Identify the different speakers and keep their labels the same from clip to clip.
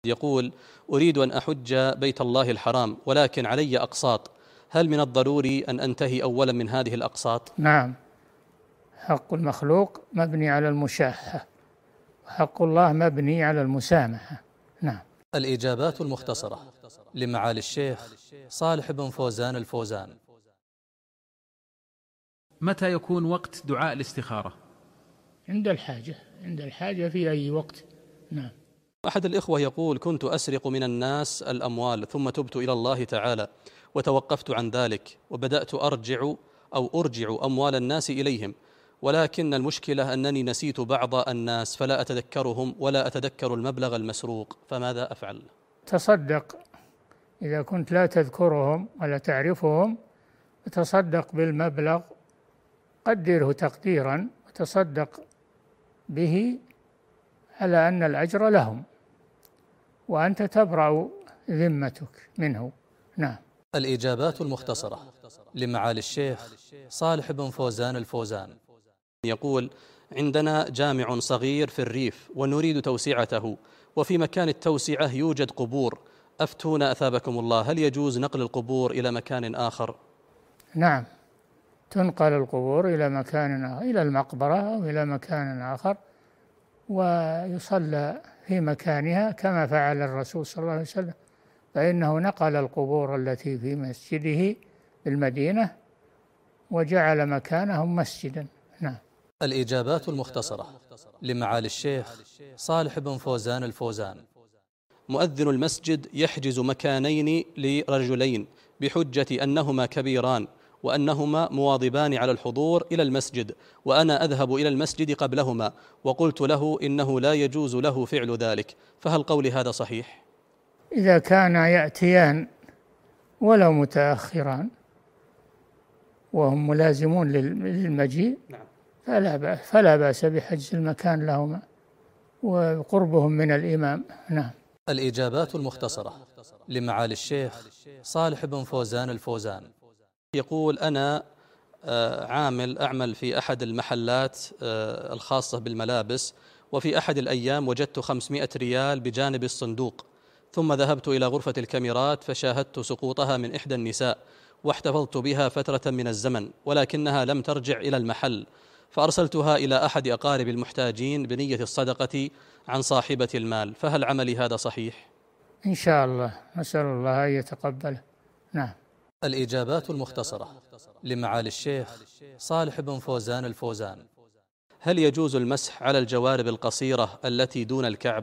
Speaker 1: يقول: أريد أن أحج بيت الله الحرام ولكن علي أقساط، هل من الضروري أن أنتهي أولا من هذه الأقساط؟
Speaker 2: نعم، حق المخلوق مبني على المشاحة، وحق الله مبني على المسامحة. نعم.
Speaker 1: الإجابات المختصرة لمعالي الشيخ صالح بن فوزان الفوزان.
Speaker 3: متى يكون وقت دعاء الاستخارة؟
Speaker 2: عند الحاجة في أي وقت. نعم.
Speaker 1: أحد الإخوة يقول: كنت أسرق من الناس الأموال ثم تبت إلى الله تعالى وتوقفت عن ذلك، وبدأت أرجع أموال الناس إليهم، ولكن المشكلة أنني نسيت بعض الناس فلا أتذكرهم ولا أتذكر المبلغ المسروق، فماذا أفعل؟
Speaker 2: تصدق إذا كنت لا تذكرهم ولا تعرفهم، تصدق بالمبلغ، قدره تقديرا وتصدق به على أن الأجر لهم وأنت تبرأ ذمتك منه. نعم.
Speaker 1: الإجابات المختصرة لمعالي الشيخ صالح بن فوزان الفوزان. يقول: عندنا جامع صغير في الريف ونريد توسعته، وفي مكان التوسعة يوجد قبور، أفتونا أثابكم الله، هل يجوز نقل القبور إلى مكان آخر؟
Speaker 2: نعم، تنقل القبور إلى مكان آخر، إلى المقبرة أو إلى مكان آخر، ويصلى في مكانها كما فعل الرسول صلى الله عليه وسلم، فإنه نقل القبور التي في مسجده بالمدينة وجعل مكانهم مسجدا. نعم.
Speaker 1: الإجابات المختصرة لمعالي الشيخ صالح بن فوزان الفوزان. مؤذن المسجد يحجز مكانين لرجلين بحجة أنهما كبيران وأنهما مواظبان على الحضور إلى المسجد، وأنا أذهب إلى المسجد قبلهما، وقلت له إنه لا يجوز له فعل ذلك، فهل قولي هذا صحيح؟
Speaker 2: إذا كان يأتيان ولو متأخران وهم ملازمون للمجيء فلا بأس بحجز المكان لهما وقربهم من الإمام. نعم.
Speaker 1: الإجابات المختصرة لمعالي الشيخ صالح بن فوزان الفوزان. يقول: أنا أعمل في أحد المحلات الخاصة بالملابس، وفي أحد الأيام وجدت 500 ريال بجانب الصندوق، ثم ذهبت إلى غرفة الكاميرات فشاهدت سقوطها من إحدى النساء واحتفظت بها فترة من الزمن، ولكنها لم ترجع إلى المحل، فأرسلتها إلى أحد أقارب المحتاجين بنية الصدقة عن صاحبة المال، فهل عملي هذا صحيح؟
Speaker 2: إن شاء الله، نسأل الله أن يتقبله. نعم.
Speaker 1: الإجابات المختصرة لمعالي الشيخ صالح بن فوزان الفوزان. هل يجوز المسح على الجوارب القصيرة التي دون الكعب؟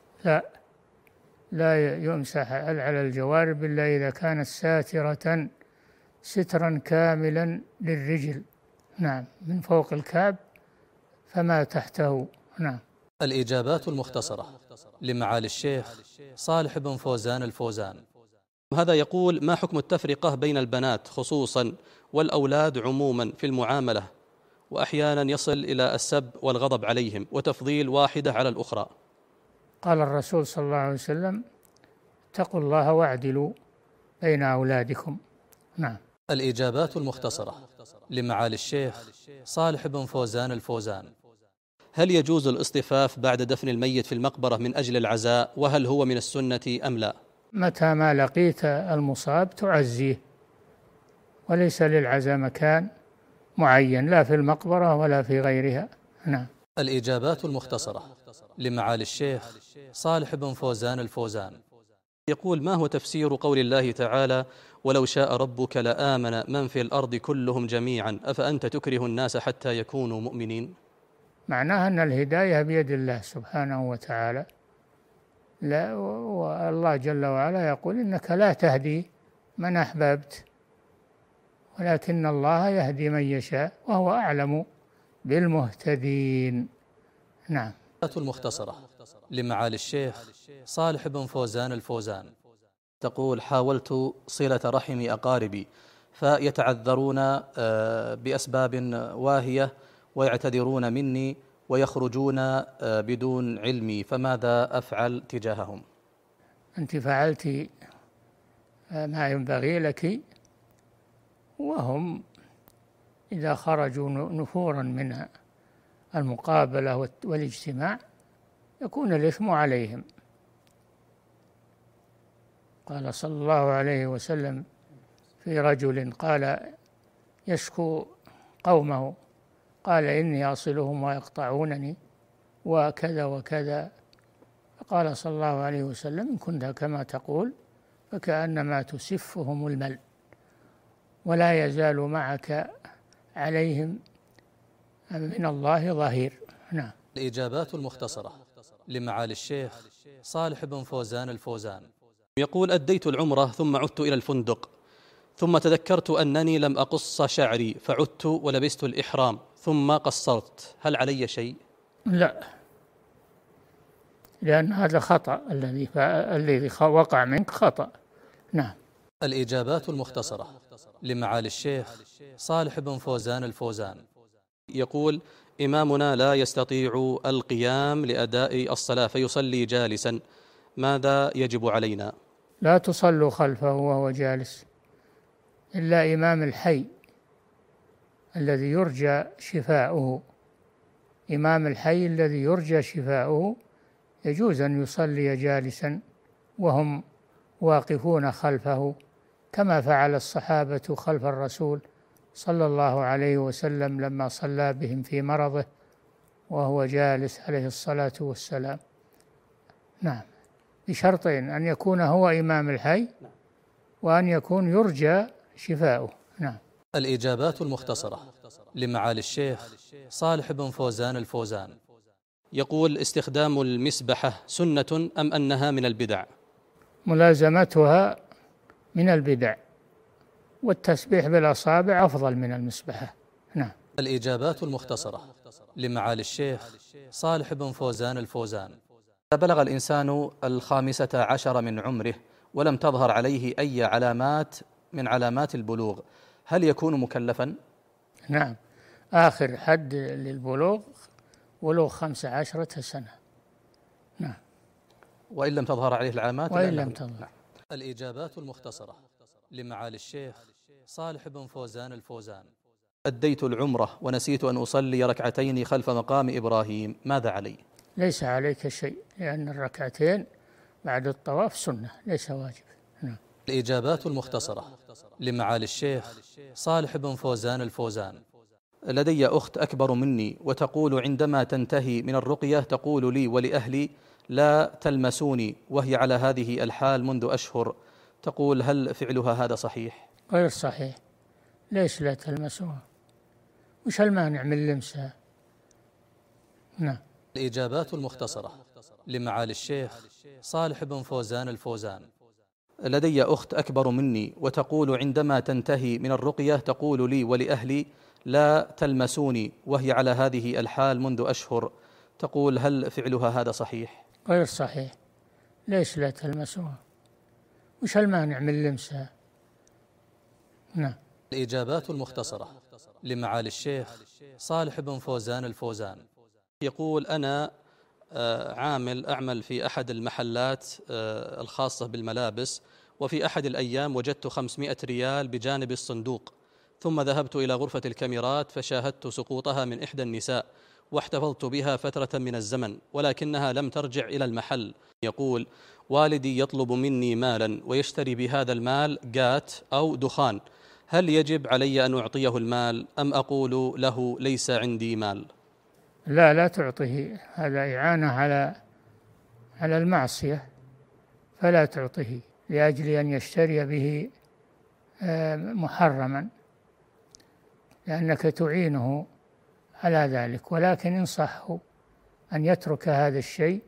Speaker 2: لا يمسح على الجوارب إلا إذا كانت ساترة سترا كاملا للرجل. نعم، من فوق الكعب فما تحته. نعم.
Speaker 1: الإجابات المختصرة لمعالي الشيخ صالح بن فوزان الفوزان. هذا يقول: ما حكم التفرقة بين البنات خصوصا والأولاد عموما في المعاملة، وأحيانا يصل إلى السب والغضب عليهم وتفضيل واحدة على الأخرى؟
Speaker 2: قال الرسول صلى الله عليه وسلم: اتقوا الله واعدلوا بين أولادكم. نعم.
Speaker 1: الإجابات المختصرة لمعالي الشيخ صالح بن فوزان الفوزان. هل يجوز الاصطفاف بعد دفن الميت في المقبرة من أجل العزاء، وهل هو من السنة أم لا؟
Speaker 2: متى ما لقيت المصاب تعزيه، وليس للعزاء مكان معين لا في المقبرة ولا في غيرها. نعم.
Speaker 1: الإجابات المختصرة لمعالي الشيخ صالح بن فوزان الفوزان. يقول: ما هو تفسير قول الله تعالى: ولو شاء ربك لآمن من في الأرض كلهم جميعا أفأنت تكره الناس حتى يكونوا مؤمنين؟
Speaker 2: معناها أن الهداية بيد الله سبحانه وتعالى، لا، والله جل وعلا يقول: إنك لا تهدي من أحببت ولكن الله يهدي من يشاء وهو أعلم بالمهتدين. نعم.
Speaker 1: المختصرة لمعالي الشيخ صالح بن فوزان الفوزان. تقول: حاولت صلة رحم أقاربي فيتعذرون بأسباب واهية ويعتذرون مني ويخرجون بدون علمي، فماذا أفعل تجاههم؟
Speaker 2: أنت فعلت ما ينبغي لك، وهم إذا خرجوا نفورا من المقابلة والاجتماع يكون الإثم عليهم، قال صلى الله عليه وسلم في رجل قال يشكو قومه، قال إني أصلهم ويقطعونني وكذا وكذا، فقال صلى الله عليه وسلم إن كنت كما تقول فكأنما تسفهم المل، ولا يزال معك عليهم من الله ظهير. نعم.
Speaker 1: الإجابات المختصرة لمعالي الشيخ صالح بن فوزان الفوزان يقول: أديت العمرة ثم عدت إلى الفندق، ثم تذكرت أنني لم أقص شعري فعدت ولبست الإحرام ثم قصرت، هل علي شيء؟
Speaker 2: لا، لأن هذا خطأ، الذي وقع منك خطأ. نعم.
Speaker 1: الإجابات المختصرة لمعالي الشيخ صالح بن فوزان الفوزان يقول: إمامنا لا يستطيع القيام لأداء الصلاة فيصلي جالسا، ماذا يجب علينا؟
Speaker 2: لا تصلوا خلفه وهو جالس إلا إمام الحي الذي يرجى شفاؤه. إمام الحي الذي يرجى شفاؤه يجوز أن يصلي جالسا وهم واقفون خلفه، كما فعل الصحابة خلف الرسول صلى الله عليه وسلم لما صلى بهم في مرضه وهو جالس عليه الصلاة والسلام. نعم، بشرطين: أن يكون هو إمام الحي، وأن يكون يرجى شفاؤه. نعم.
Speaker 1: الإجابات المختصرة لمعالي الشيخ صالح بن فوزان الفوزان يقول: استخدام المسبحة سنة أم أنها من البدع؟
Speaker 2: ملازمتها من البدع، والتسبيح بالأصابع أفضل من المسبحة. نعم.
Speaker 1: الإجابات المختصرة لمعالي الشيخ صالح بن فوزان الفوزان: إذا بلغ الإنسان 15 من عمره ولم تظهر عليه أي علامات من علامات البلوغ، هل يكون مكلفا؟
Speaker 2: نعم، آخر حد للبلوغ بلوغ 15 سنة. نعم.
Speaker 1: وإن لم تظهر عليه العلامات؟
Speaker 2: وإن لم تظهر.
Speaker 1: نعم. الإجابات المختصرة لمعالي الشيخ صالح بن فوزان الفوزان: أديت العمرة ونسيت أن أصلي ركعتين خلف مقام إبراهيم، ماذا علي؟
Speaker 2: ليس عليك شيء، لأن الركعتين بعد الطواف سنة، ليس واجب. نعم.
Speaker 1: الإجابات المختصرة لمعالي الشيخ صالح بن فوزان الفوزان: لدي أخت أكبر مني وتقول عندما تنتهي من الرقية تقول لي ولأهلي لا تلمسوني، وهي على هذه الحال منذ أشهر، تقول هل فعلها هذا صحيح؟
Speaker 2: غير صحيح. ليش لا تلمسوها؟ وش المانع من لمسها؟ نعم.
Speaker 1: الإجابات المختصرة لمعالي الشيخ صالح بن فوزان الفوزان: لدي أخت أكبر مني وتقول عندما تنتهي من الرقية تقول لي ولأهلي لا تلمسوني، وهي على هذه الحال منذ أشهر، تقول هل فعلها هذا صحيح؟
Speaker 2: غير صحيح. ليش لا تلمسوها؟ وش المانع من لمسها؟ نعم.
Speaker 1: الإجابات المختصرة لمعالي الشيخ صالح بن فوزان الفوزان يقول: أنا أعمل في أحد المحلات الخاصة بالملابس، وفي أحد الأيام وجدت 500 ريال بجانب الصندوق، ثم ذهبت إلى غرفة الكاميرات فشاهدت سقوطها من إحدى النساء واحتفظت بها فترة من الزمن، ولكنها لم ترجع إلى المحل. يقول: والدي يطلب مني مالا ويشتري بهذا المال قات أو دخان، هل يجب علي أن أعطيه المال أم أقول له ليس عندي مال؟
Speaker 2: لا تعطيه، هذا إعانة على المعصية، فلا تعطيه لأجل أن يشتري به محرما، لأنك تعينه على ذلك. ولكن انصحه أن يترك هذا الشيء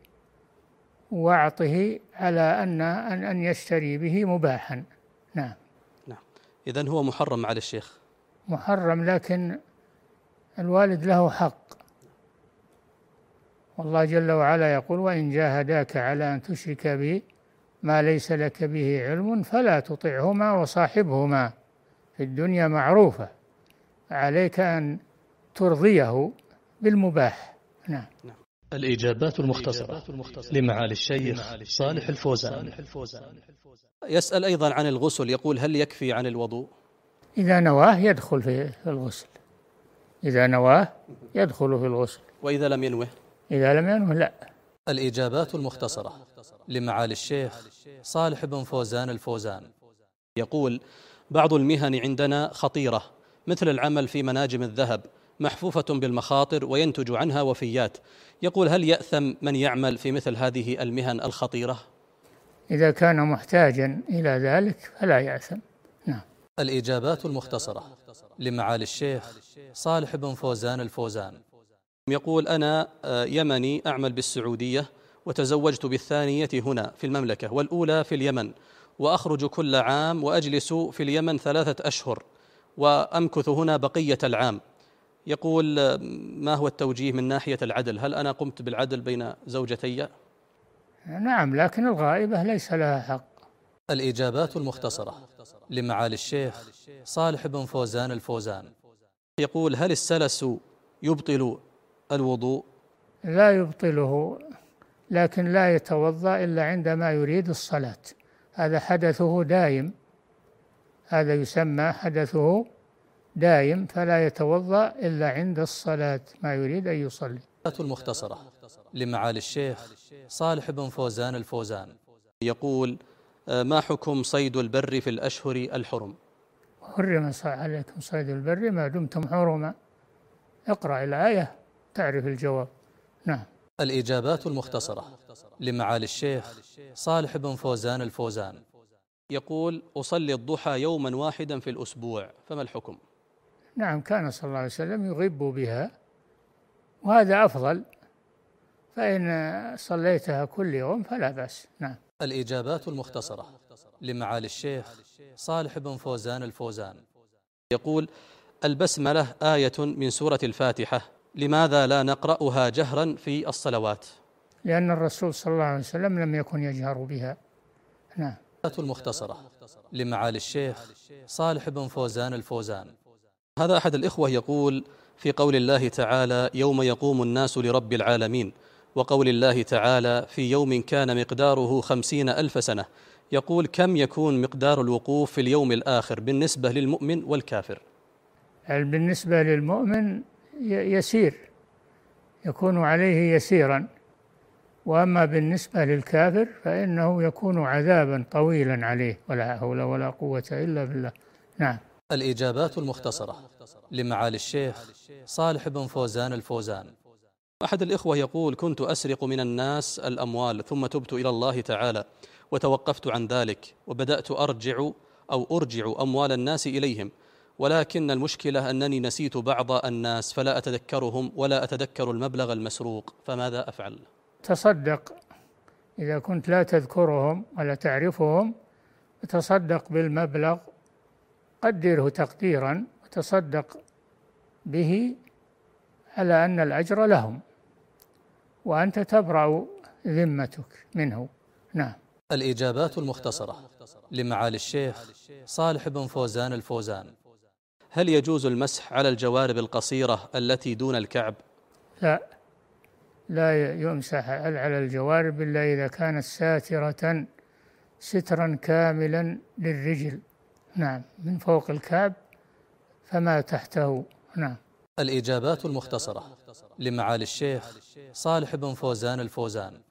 Speaker 2: وأعطه على أن يشتري به مباحا. نعم.
Speaker 1: إذن هو محرم على الشيخ؟
Speaker 2: محرم، لكن الوالد له حق، والله جل وعلا يقول: وإن جاهداك على أن تشرك به ما ليس لك به علم فلا تطعهما وصاحبهما في الدنيا معروفة، عليك أن ترضيه بالمباح. نعم.
Speaker 1: الإجابات المختصرة لمعالي الشيخ صالح الفوزان يسأل أيضا عن الغسل، يقول: هل يكفي عن الوضوء؟
Speaker 2: إذا نواه يدخل في الغسل، إذا نواه يدخل في الغسل.
Speaker 1: وإذا لم ينوه؟
Speaker 2: إذا لم ينوه لا.
Speaker 1: الإجابات المختصرة لمعالي الشيخ صالح بن فوزان الفوزان. يقول: بعض المهن عندنا خطيرة، مثل العمل في مناجم الذهب، محفوفة بالمخاطر وينتج عنها وفيات. يقول: هل يأثم من يعمل في مثل هذه المهن الخطيرة؟
Speaker 2: إذا كان محتاجا إلى ذلك فلا يأثم. نعم.
Speaker 1: الإجابات المختصرة لمعالي الشيخ صالح بن فوزان الفوزان. يقول: أنا يمني أعمل بالسعودية، وتزوجت بالثانية هنا في المملكة، والأولى في اليمن، وأخرج كل عام وأجلس في اليمن 3 أشهر وأمكث هنا بقية العام. يقول: ما هو التوجيه من ناحية العدل؟ هل أنا قمت بالعدل بين زوجتي؟
Speaker 2: نعم، لكن الغائبة ليس لها حق.
Speaker 1: الإجابات المختصرة لمعالي الشيخ صالح بن فوزان الفوزان. يقول: هل السلس يبطل الوضوء؟
Speaker 2: لا يبطله، لكن لا يتوضأ إلا عندما يريد الصلاة، هذا حدثه دائم، هذا يسمى حدثه دائم، فلا يتوضأ إلا عند الصلاة ما يريد أن يصلي.
Speaker 1: المختصرة لمعالي الشيخ صالح بن فوزان الفوزان. يقول: ما حكم صيد البر في الأشهر الحرم؟
Speaker 2: حرم عليكم صيد البر ما دمتم حرما. اقرأ الآية تعرف الجواب. نعم.
Speaker 1: الإجابات المختصرة لمعالي الشيخ صالح بن فوزان الفوزان. يقول: أصلي الضحى يوما واحدا في الأسبوع، فما الحكم؟
Speaker 2: نعم، كان صلى الله عليه وسلم يغب بها، وهذا أفضل، فإن صليتها كل يوم فلا بأس. نعم.
Speaker 1: الإجابات المختصرة لمعالي الشيخ صالح بن فوزان الفوزان. يقول: البسملة آية من سورة الفاتحة، لماذا لا نقرأها جهرا في الصلوات؟
Speaker 2: لأن الرسول صلى الله عليه وسلم لم يكن يجهر بها. نعم.
Speaker 1: المختصرة لمعالي الشيخ صالح بن فوزان الفوزان. هذا أحد الإخوة يقول: في قول الله تعالى: يوم يقوم الناس لرب العالمين، وقول الله تعالى: في يوم كان مقداره 50,000 سنة، يقول: كم يكون مقدار الوقوف في اليوم الآخر بالنسبة للمؤمن والكافر؟
Speaker 2: بالنسبة للمؤمن يسير، يكون عليه يسيرا، وأما بالنسبة للكافر فإنه يكون عذابا طويلا عليه، ولا حول ولا قوة إلا بالله. نعم.
Speaker 1: الإجابات المختصرة لمعالي الشيخ صالح بن فوزان الفوزان. أحد الإخوة يقول: كنت أسرق من الناس الأموال، ثم تبت إلى الله تعالى وتوقفت عن ذلك، وبدأت أرجع أموال الناس إليهم، ولكن المشكلة أنني نسيت بعض الناس فلا أتذكرهم ولا أتذكر المبلغ المسروق، فماذا أفعل؟
Speaker 2: تصدق، إذا كنت لا تذكرهم ولا تعرفهم تصدق بالمبلغ، قدره تقديرا وتصدق به على أن الأجر لهم، وأنت تبرأ ذمتك منه. نعم.
Speaker 1: الإجابات المختصرة لمعالي الشيخ صالح بن فوزان الفوزان. هل يجوز المسح على الجوارب القصيرة التي دون الكعب؟
Speaker 2: لا يمسح على الجوارب إلا إذا كانت ساترة سترا كاملا للرجل. نعم، من فوق الكعب فما تحته. نعم.
Speaker 1: الإجابات المختصرة لمعالي الشيخ صالح بن فوزان الفوزان.